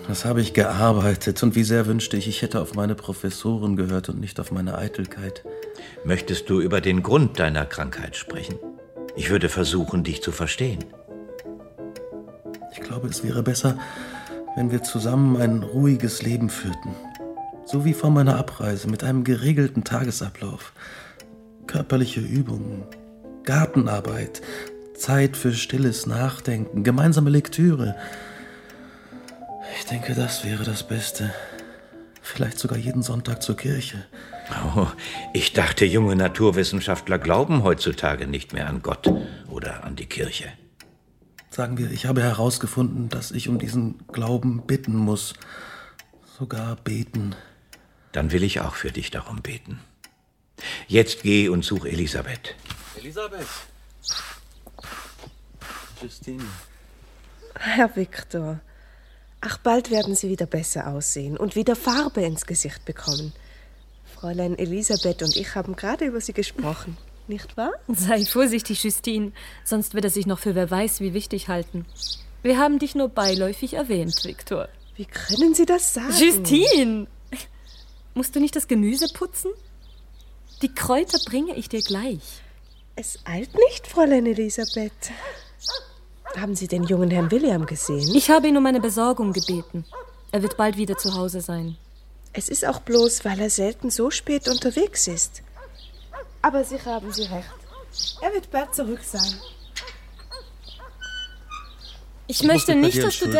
Was habe ich gearbeitet und wie sehr wünschte ich, ich hätte auf meine Professoren gehört und nicht auf meine Eitelkeit. Möchtest du über den Grund deiner Krankheit sprechen? Ich würde versuchen, dich zu verstehen. Ich glaube, es wäre besser, wenn wir zusammen ein ruhiges Leben führten. So wie vor meiner Abreise, mit einem geregelten Tagesablauf. Körperliche Übungen, Gartenarbeit, Zeit für stilles Nachdenken, gemeinsame Lektüre. Ich denke, das wäre das Beste. Vielleicht sogar jeden Sonntag zur Kirche. Oh, ich dachte, junge Naturwissenschaftler glauben heutzutage nicht mehr an Gott oder an die Kirche. Sagen wir, ich habe herausgefunden, dass ich um diesen Glauben bitten muss. Sogar beten. Dann will ich auch für dich darum beten. Jetzt geh und such Elisabeth. Elisabeth! Justine. Herr Viktor, ach, bald werden Sie wieder besser aussehen und wieder Farbe ins Gesicht bekommen. Fräulein Elisabeth und ich haben gerade über Sie gesprochen, nicht wahr? Sei vorsichtig, Justine, sonst wird er sich noch für wer weiß wie wichtig halten. Wir haben dich nur beiläufig erwähnt, Viktor. Wie können Sie das sagen? Justine! Musst du nicht das Gemüse putzen? Die Kräuter bringe ich dir gleich. Es eilt nicht, Fräulein Elisabeth. Haben Sie den jungen Herrn William gesehen? Ich habe ihn um eine Besorgung gebeten. Er wird bald wieder zu Hause sein. Es ist auch bloß, weil er selten so spät unterwegs ist. Aber Sie haben recht. Er wird bald zurück sein. Ich möchte nicht, dass du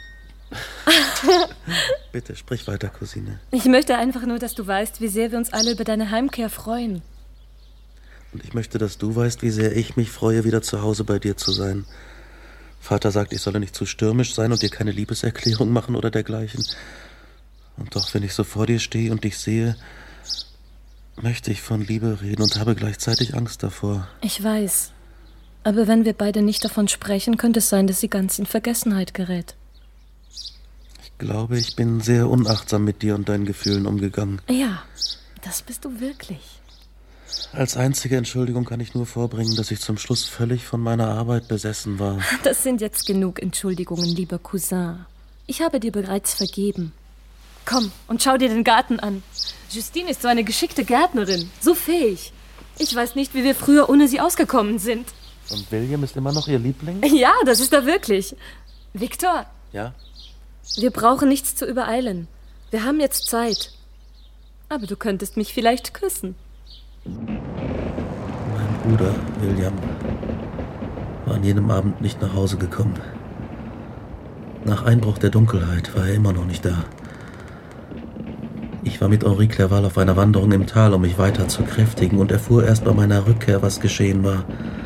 Bitte, sprich weiter, Cousine. Ich möchte einfach nur, dass du weißt, wie sehr wir uns alle über deine Heimkehr freuen. Und ich möchte, dass du weißt, wie sehr ich mich freue, wieder zu Hause bei dir zu sein. Vater sagt, ich solle nicht zu stürmisch sein und dir keine Liebeserklärung machen oder dergleichen. Und doch, wenn ich so vor dir stehe und dich sehe, möchte ich von Liebe reden und habe gleichzeitig Angst davor. Ich weiß. Aber wenn wir beide nicht davon sprechen, könnte es sein, dass sie ganz in Vergessenheit gerät. Ich glaube, ich bin sehr unachtsam mit dir und deinen Gefühlen umgegangen. Ja, das bist du wirklich. Als einzige Entschuldigung kann ich nur vorbringen, dass ich zum Schluss völlig von meiner Arbeit besessen war. Das sind jetzt genug Entschuldigungen, lieber Cousin. Ich habe dir bereits vergeben. Komm und schau dir den Garten an. Justine ist so eine geschickte Gärtnerin, so fähig. Ich weiß nicht, wie wir früher ohne sie ausgekommen sind. Und William ist immer noch ihr Liebling? Ja, das ist er wirklich. Viktor? Ja? Wir brauchen nichts zu übereilen. Wir haben jetzt Zeit. Aber du könntest mich vielleicht küssen. Mein Bruder, William, war an jenem Abend nicht nach Hause gekommen. Nach Einbruch der Dunkelheit war er immer noch nicht da. Ich war mit Henri Clerval auf einer Wanderung im Tal, um mich weiter zu kräftigen, und erfuhr erst bei meiner Rückkehr, was geschehen war.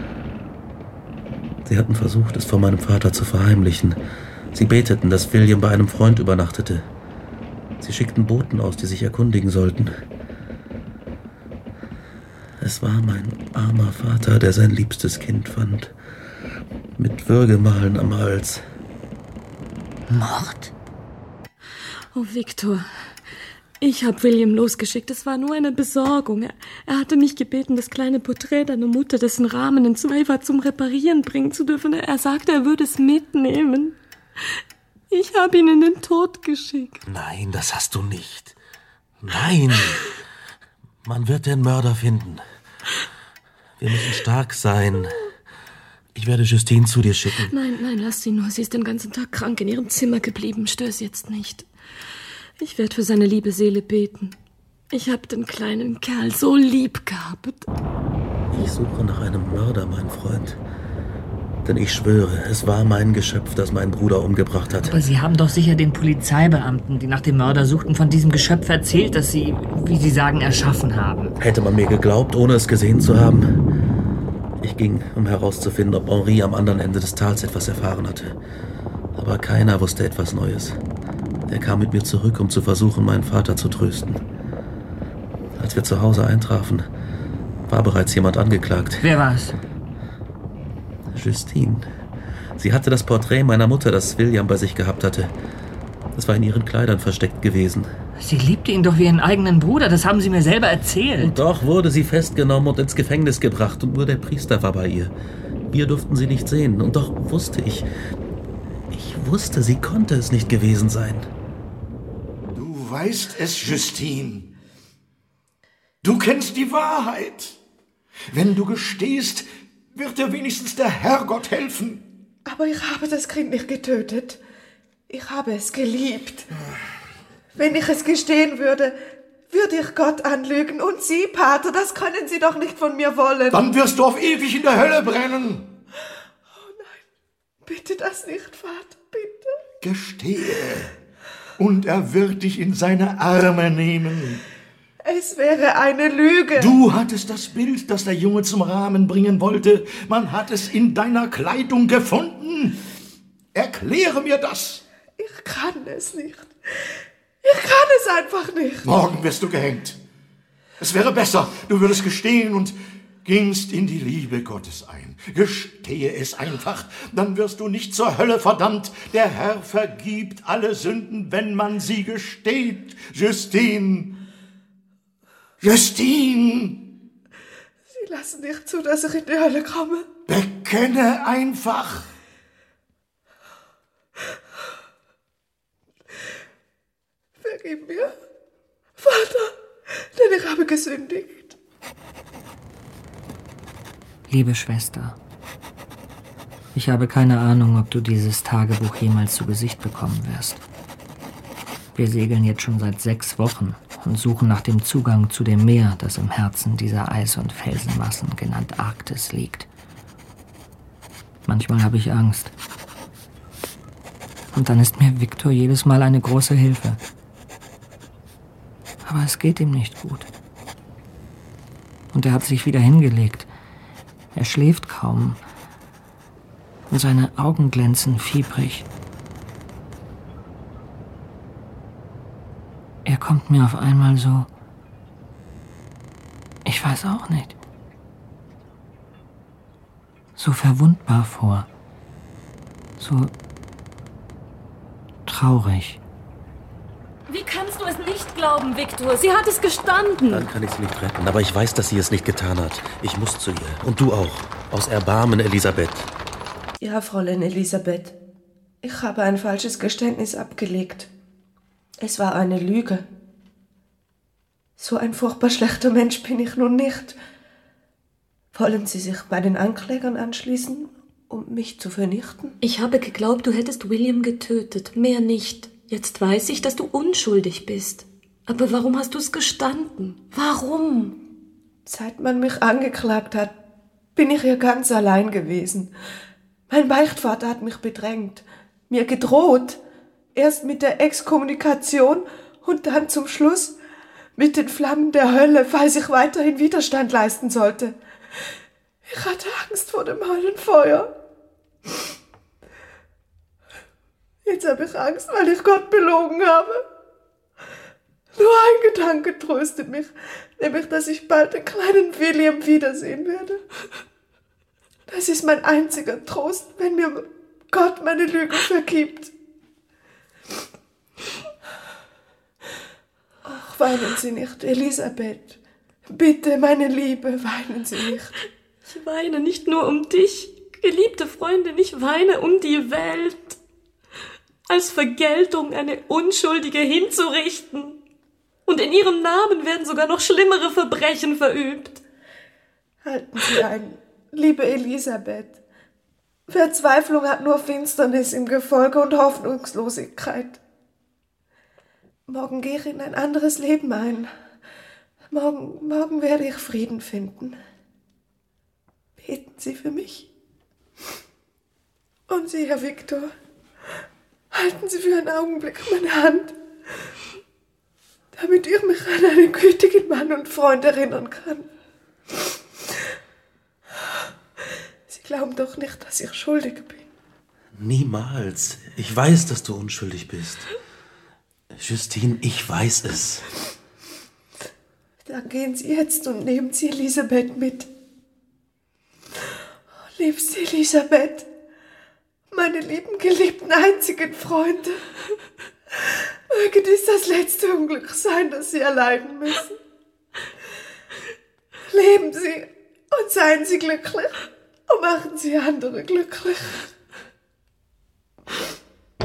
Sie hatten versucht, es vor meinem Vater zu verheimlichen. Sie beteten, dass William bei einem Freund übernachtete. Sie schickten Boten aus, die sich erkundigen sollten. Es war mein armer Vater, der sein liebstes Kind fand. Mit Würgemalen am Hals. Mord? Oh, Viktor. Ich habe William losgeschickt. Es war nur eine Besorgung. Er hatte mich gebeten, das kleine Porträt deiner Mutter, dessen Rahmen in 2 war, zum Reparieren bringen zu dürfen. Er sagte, er würde es mitnehmen. Ich habe ihn in den Tod geschickt. Nein, das hast du nicht. Nein! Man wird den Mörder finden. Wir müssen stark sein. Ich werde Justine zu dir schicken. Nein, lass sie nur. Sie ist den ganzen Tag krank in ihrem Zimmer geblieben. Stör sie jetzt nicht. Ich werde für seine liebe Seele beten. Ich habe den kleinen Kerl so lieb gehabt. Ich suche nach einem Mörder, mein Freund. Denn ich schwöre, es war mein Geschöpf, das meinen Bruder umgebracht hat. Aber Sie haben doch sicher den Polizeibeamten, die nach dem Mörder suchten, von diesem Geschöpf erzählt, das Sie, wie Sie sagen, erschaffen haben. Hätte man mir geglaubt, ohne es gesehen zu haben? Ich ging, um herauszufinden, ob Henri am anderen Ende des Tals etwas erfahren hatte. Aber keiner wusste etwas Neues. Er kam mit mir zurück, um zu versuchen, meinen Vater zu trösten. Als wir zu Hause eintrafen, war bereits jemand angeklagt. Wer war's? Justine. Sie hatte das Porträt meiner Mutter, das William bei sich gehabt hatte. Es war in ihren Kleidern versteckt gewesen. Sie liebte ihn doch wie ihren eigenen Bruder, das haben Sie mir selber erzählt. Und doch wurde sie festgenommen und ins Gefängnis gebracht und nur der Priester war bei ihr. Wir durften sie nicht sehen und doch wusste ich wusste, sie konnte es nicht gewesen sein. Du weißt es, Justine. Du kennst die Wahrheit. Wenn du gestehst, wird dir wenigstens der Herrgott helfen. Aber ich habe das Kind nicht getötet. Ich habe es geliebt. Wenn ich es gestehen würde, würde ich Gott anlügen. Und Sie, Pater, das können Sie doch nicht von mir wollen. Dann wirst du auf ewig in der Hölle brennen. Oh nein, bitte das nicht, Vater, bitte. Gestehe, und er wird dich in seine Arme nehmen. Es wäre eine Lüge. Du hattest das Bild, das der Junge zum Rahmen bringen wollte. Man hat es in deiner Kleidung gefunden. Erkläre mir das. Ich kann es nicht. Ich kann es einfach nicht. Morgen wirst du gehängt. Es wäre besser, du würdest gestehen und gingst in die Liebe Gottes ein. Gestehe es einfach, dann wirst du nicht zur Hölle verdammt. Der Herr vergibt alle Sünden, wenn man sie gesteht. Justine! Justine! Sie lassen nicht zu, dass ich in die Hölle komme. Bekenne einfach. Vergib mir, Vater, denn ich habe gesündigt. Liebe Schwester, ich habe keine Ahnung, ob du dieses Tagebuch jemals zu Gesicht bekommen wirst. Wir segeln jetzt schon seit 6 Wochen und suchen nach dem Zugang zu dem Meer, das im Herzen dieser Eis- und Felsenmassen, genannt Arktis, liegt. Manchmal habe ich Angst. Und dann ist mir Viktor jedes Mal eine große Hilfe. Aber es geht ihm nicht gut. Und er hat sich wieder hingelegt. Er schläft kaum. Und seine Augen glänzen fiebrig. Er kommt mir auf einmal so... Ich weiß auch nicht. So verwundbar vor. So traurig. Wie kannst du es nicht glauben, Viktor? Sie hat es gestanden. Dann kann ich sie nicht retten, aber ich weiß, dass sie es nicht getan hat. Ich muss zu ihr. Und du auch. Aus Erbarmen, Elisabeth. Ja, Fräulein Elisabeth. Ich habe ein falsches Geständnis abgelegt. Es war eine Lüge. So ein furchtbar schlechter Mensch bin ich nun nicht. Wollen Sie sich bei den Anklägern anschließen, um mich zu vernichten? Ich habe geglaubt, du hättest William getötet, mehr nicht. Jetzt weiß ich, dass du unschuldig bist. Aber warum hast du es gestanden? Warum? Seit man mich angeklagt hat, bin ich hier ganz allein gewesen. Mein Beichtvater hat mich bedrängt, mir gedroht. Erst mit der Exkommunikation und dann zum Schluss mit den Flammen der Hölle, falls ich weiterhin Widerstand leisten sollte. Ich hatte Angst vor dem Höllenfeuer. Jetzt habe ich Angst, weil ich Gott belogen habe. Nur ein Gedanke tröstet mich, nämlich, dass ich bald den kleinen William wiedersehen werde. Das ist mein einziger Trost, wenn mir Gott meine Lüge vergibt. Ach, weinen Sie nicht, Elisabeth. Bitte, meine Liebe, weinen Sie nicht. Ich weine nicht nur um dich, geliebte Freundin, ich weine um die Welt. Als Vergeltung eine Unschuldige hinzurichten. Und in ihrem Namen werden sogar noch schlimmere Verbrechen verübt. Halten Sie ein, liebe Elisabeth. Verzweiflung hat nur Finsternis im Gefolge und Hoffnungslosigkeit. Morgen gehe ich in ein anderes Leben ein. Morgen werde ich Frieden finden. Beten Sie für mich. Und Sie, Herr Viktor, halten Sie für einen Augenblick meine Hand, damit ich mich an einen gütigen Mann und Freund erinnern kann. Sie glauben doch nicht, dass ich schuldig bin. Niemals. Ich weiß, dass du unschuldig bist. Justine, ich weiß es. Dann gehen Sie jetzt und nehmen Sie Elisabeth mit. Liebste Elisabeth, meine lieben, geliebten, einzigen Freunde, möge dies das letzte Unglück sein, das Sie erleiden müssen. Leben Sie und seien Sie glücklich und machen Sie andere glücklich.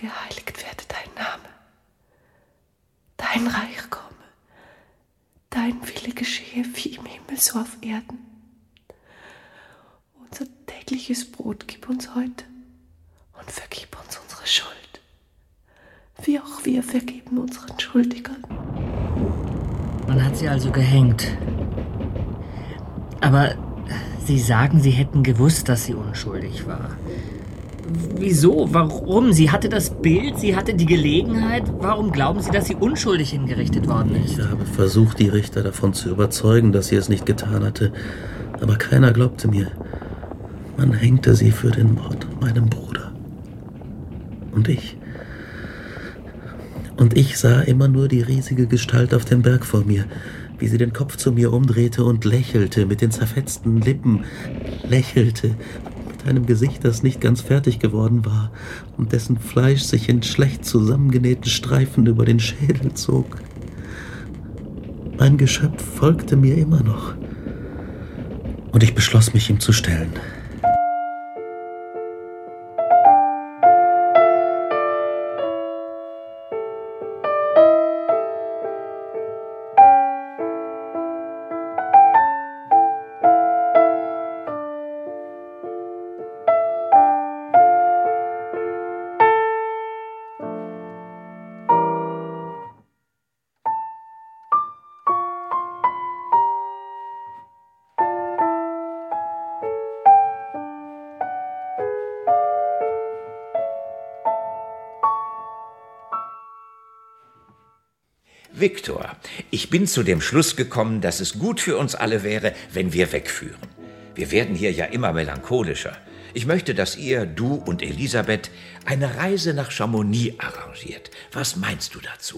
geheiligt werde dein Name. Dein Reich komme. Dein Wille geschehe wie im Himmel, so auf Erden. Unser tägliches Brot gib uns heute und vergib uns unsere Schuld, wie auch wir vergeben unseren Schuldigern. Man hat sie also gehängt. Aber Sie sagen, Sie hätten gewusst, dass sie unschuldig war. Wieso? Warum? Sie hatte das Bild, sie hatte die Gelegenheit. Warum glauben Sie, dass sie unschuldig hingerichtet worden ist? Ich habe versucht, die Richter davon zu überzeugen, dass sie es nicht getan hatte. Aber keiner glaubte mir. Man hängte sie für den Mord an meinem Bruder. Und ich sah immer nur die riesige Gestalt auf dem Berg vor mir, wie sie den Kopf zu mir umdrehte und lächelte, mit den zerfetzten Lippen lächelte, mit einem Gesicht, das nicht ganz fertig geworden war und dessen Fleisch sich in schlecht zusammengenähten Streifen über den Schädel zog. Mein Geschöpf folgte mir immer noch, und ich beschloss, mich ihm zu stellen. Viktor, ich bin zu dem Schluss gekommen, dass es gut für uns alle wäre, wenn wir wegführen. Wir werden hier ja immer melancholischer. Ich möchte, dass ihr, du und Elisabeth, eine Reise nach Chamonix arrangiert. Was meinst du dazu?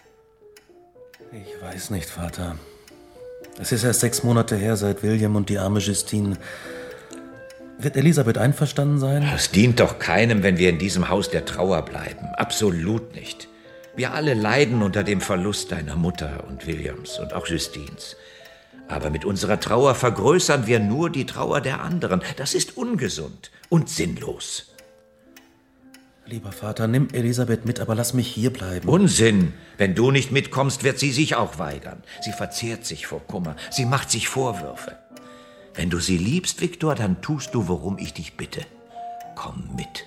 Ich weiß nicht, Vater. Es ist erst 6 Monate her, seit William und die arme Justine... Wird Elisabeth einverstanden sein? Es dient doch keinem, wenn wir in diesem Haus der Trauer bleiben. Absolut nicht. Wir alle leiden unter dem Verlust deiner Mutter und Williams und auch Justines. Aber mit unserer Trauer vergrößern wir nur die Trauer der anderen. Das ist ungesund und sinnlos. Lieber Vater, nimm Elisabeth mit, aber lass mich hier bleiben. Unsinn! Wenn du nicht mitkommst, wird sie sich auch weigern. Sie verzehrt sich vor Kummer. Sie macht sich Vorwürfe. Wenn du sie liebst, Viktor, dann tust du, worum ich dich bitte. Komm mit.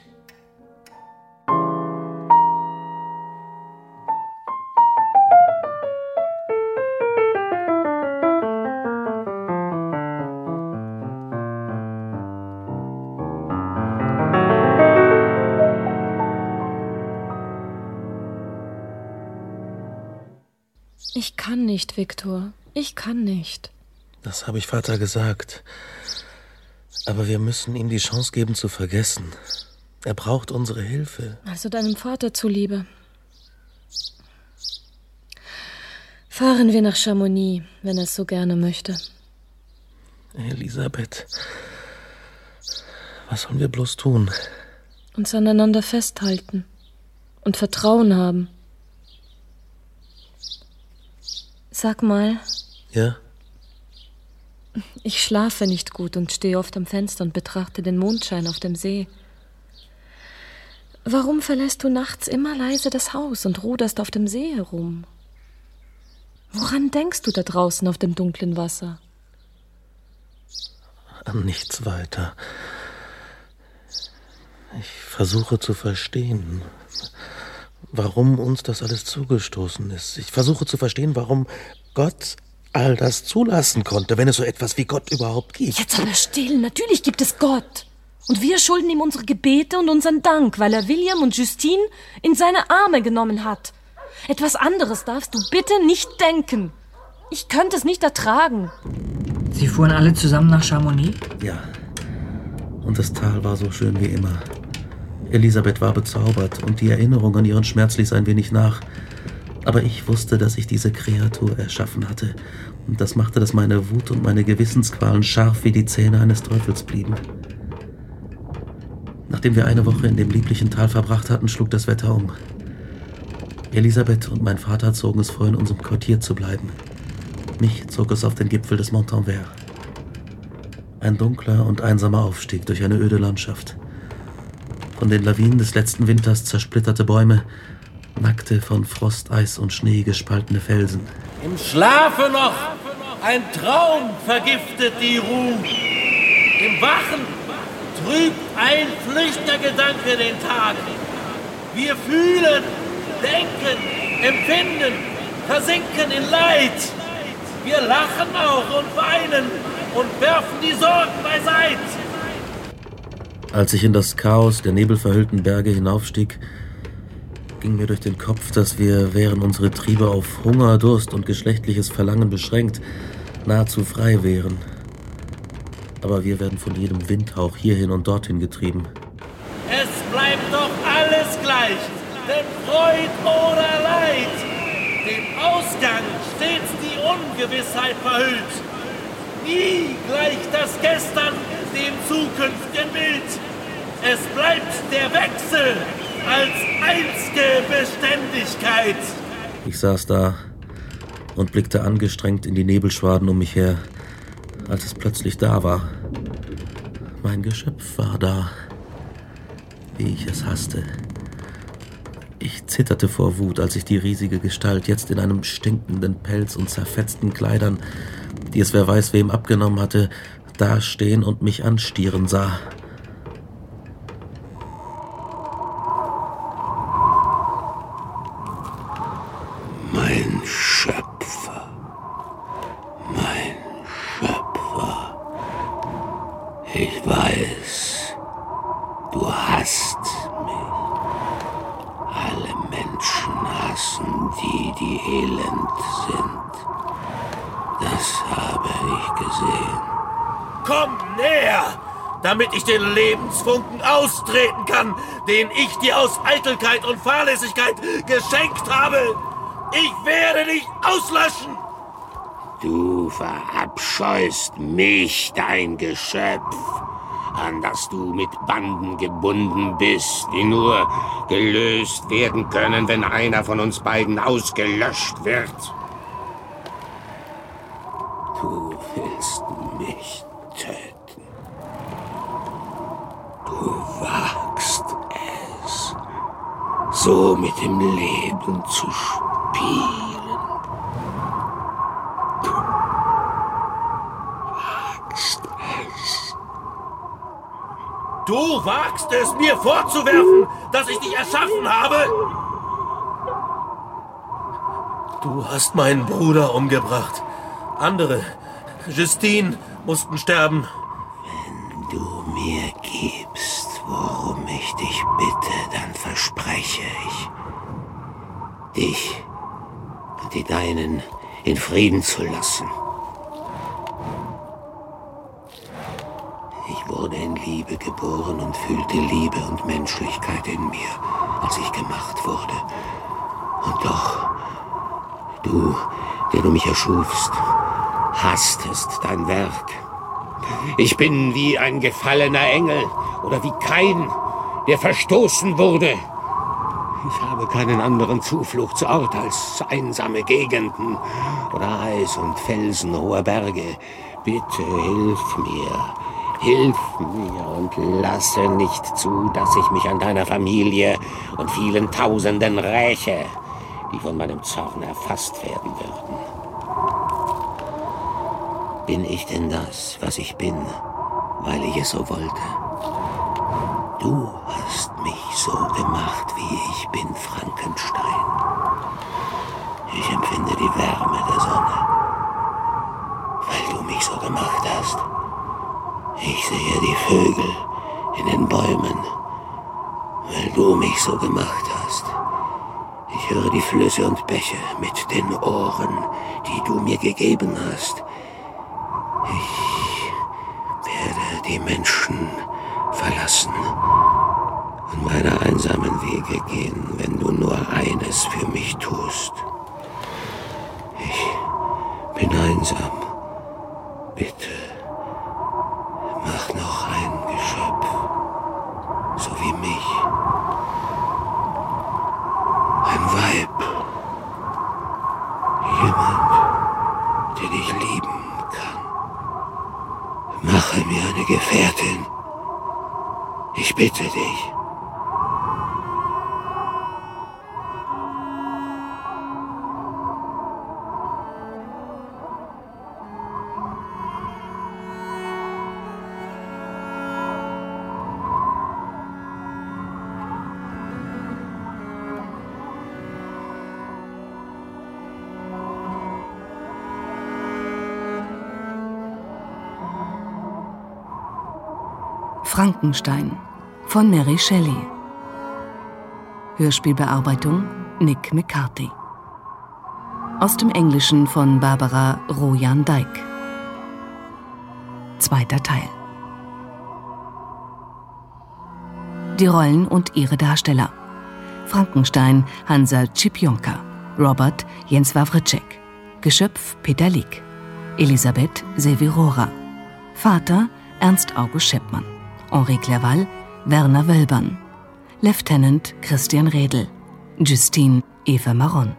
Ich kann nicht, Viktor. Ich kann nicht. Das habe ich Vater gesagt. Aber wir müssen ihm die Chance geben zu vergessen. Er braucht unsere Hilfe. Also deinem Vater zuliebe. Fahren wir nach Chamonix, wenn er es so gerne möchte. Elisabeth, was sollen wir bloß tun? Uns aneinander festhalten und Vertrauen haben. Sag mal. Ja? Ich schlafe nicht gut und stehe oft am Fenster und betrachte den Mondschein auf dem See. Warum verlässt du nachts immer leise das Haus und ruderst auf dem See herum? Woran denkst du da draußen auf dem dunklen Wasser? An nichts weiter. Ich versuche zu verstehen, warum uns das alles zugestoßen ist. Ich versuche zu verstehen, warum Gott all das zulassen konnte, wenn es so etwas wie Gott überhaupt gibt. Jetzt aber still, natürlich gibt es Gott. Und wir schulden ihm unsere Gebete und unseren Dank, weil er William und Justine in seine Arme genommen hat. Etwas anderes darfst du bitte nicht denken. Ich könnte es nicht ertragen. Sie fuhren alle zusammen nach Chamonix? Ja. Und das Tal war so schön wie immer. Elisabeth war bezaubert und die Erinnerung an ihren Schmerz ließ ein wenig nach. Aber ich wusste, dass ich diese Kreatur erschaffen hatte. Und das machte, dass meine Wut und meine Gewissensqualen scharf wie die Zähne eines Teufels blieben. Nachdem wir eine Woche in dem lieblichen Tal verbracht hatten, schlug das Wetter um. Elisabeth und mein Vater zogen es vor, in unserem Quartier zu bleiben. Mich zog es auf den Gipfel des Montanvert. Ein dunkler und einsamer Aufstieg durch eine öde Landschaft. Von den Lawinen des letzten Winters zersplitterte Bäume, nackte, von Frost, Eis und Schnee gespaltene Felsen. Im Schlafe noch ein Traum vergiftet die Ruh. Im Wachen trübt ein flüchtiger Gedanke den Tag. Wir fühlen, denken, empfinden, versinken in Leid. Wir lachen auch und weinen und werfen die Sorgen beiseite. Als ich in das Chaos der nebelverhüllten Berge hinaufstieg, ging mir durch den Kopf, dass wir, wären unsere Triebe auf Hunger, Durst und geschlechtliches Verlangen beschränkt, nahezu frei wären. Aber wir werden von jedem Windhauch hierhin und dorthin getrieben. Es bleibt doch alles gleich, denn Freud oder Leid. Dem Ausgang stets die Ungewissheit verhüllt. Nie gleicht das Gestern dem zukünftigen Bild. Es bleibt der Wechsel als einzige Beständigkeit. Ich saß da und blickte angestrengt in die Nebelschwaden um mich her, als es plötzlich da war. Mein Geschöpf war da, wie ich es hasste. Ich zitterte vor Wut, als ich die riesige Gestalt jetzt in einem stinkenden Pelz und zerfetzten Kleidern, die es wer weiß wem abgenommen hatte, dastehen und mich anstieren sah. Mein Schöpfer, ich weiß, du hasst mich. Alle Menschen hassen die elend sind. Das habe ich gesehen. Komm näher, damit ich den Lebensfunken austreten kann, den ich dir aus Eitelkeit und Fahrlässigkeit geschenkt habe. Ich werde dich auslöschen. Du verabscheust mich, dein Geschöpf, an das du mit Banden gebunden bist, die nur gelöst werden können, wenn einer von uns beiden ausgelöscht wird. Du willst mich töten. Du wagst es, so mit dem Leben zu spielen. Du wagst es. Du wagst es, mir vorzuwerfen, dass ich dich erschaffen habe? Du hast meinen Bruder umgebracht. Andere, Justine, mussten sterben. Wenn du mir gibst, worum ich dich bitte, dann verspreche ich, dich und die Deinen in Frieden zu lassen. Ich wurde in Liebe geboren und fühlte Liebe und Menschlichkeit in mir, als ich gemacht wurde. Und doch, du, der du mich erschufst, hasstest dein Werk. Ich bin wie ein gefallener Engel oder wie Kain, der verstoßen wurde. Ich habe keinen anderen Zufluchtsort als einsame Gegenden oder Eis und Felsen hoher Berge. Bitte hilf mir und lasse nicht zu, dass ich mich an deiner Familie und vielen Tausenden räche, die von meinem Zorn erfasst werden würden. Bin ich denn das, was ich bin, weil ich es so wollte? Du hast mich so gemacht, wie ich bin, Frankenstein. Ich empfinde die Wärme der Sonne, weil du mich so gemacht hast. Ich sehe die Vögel in den Bäumen, weil du mich so gemacht hast. Ich höre die Flüsse und Bäche mit den Ohren, die du mir gegeben hast. Ich werde die Menschen verlassen und meine einsamen Wege gehen, wenn du nur eines für mich tust. Ich bin einsam. Bitte, mach noch ein Geschöpf, so wie mich. Ein Weib. Jemand, den ich lieben kann. Mache mir eine Gefährtin. Ich bitte dich. Frankenstein von Mary Shelley. Hörspielbearbeitung Nick McCarthy. Aus dem Englischen von Barbara Rojan Dyke. Zweiter Teil. Die Rollen und ihre Darsteller: Frankenstein Hansa Cipionka, Robert Jens Wawrczyk, Geschöpf Peter Lik, Elisabeth Sevirora, Vater Ernst August Scheppmann, Henri Clerval Werner Wölbern, Lieutenant Christian Redl, Justine Eva Maron.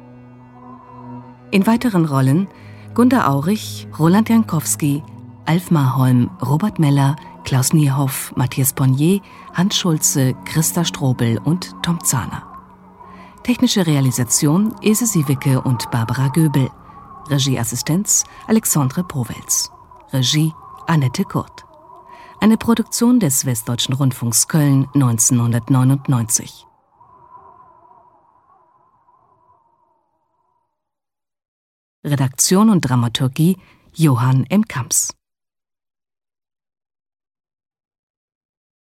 In weiteren Rollen Gunda Aurich, Roland Jankowski, Alf Marholm, Robert Meller, Klaus Nierhoff, Matthias Ponnier, Hans Schulze, Christa Strobel und Tom Zahner. Technische Realisation Ilse Siewicke und Barbara Göbel. Regieassistenz Alexandre Powels. Regie Annette Kurt. Eine Produktion des Westdeutschen Rundfunks Köln 1999. Redaktion und Dramaturgie Johann M. Kamps.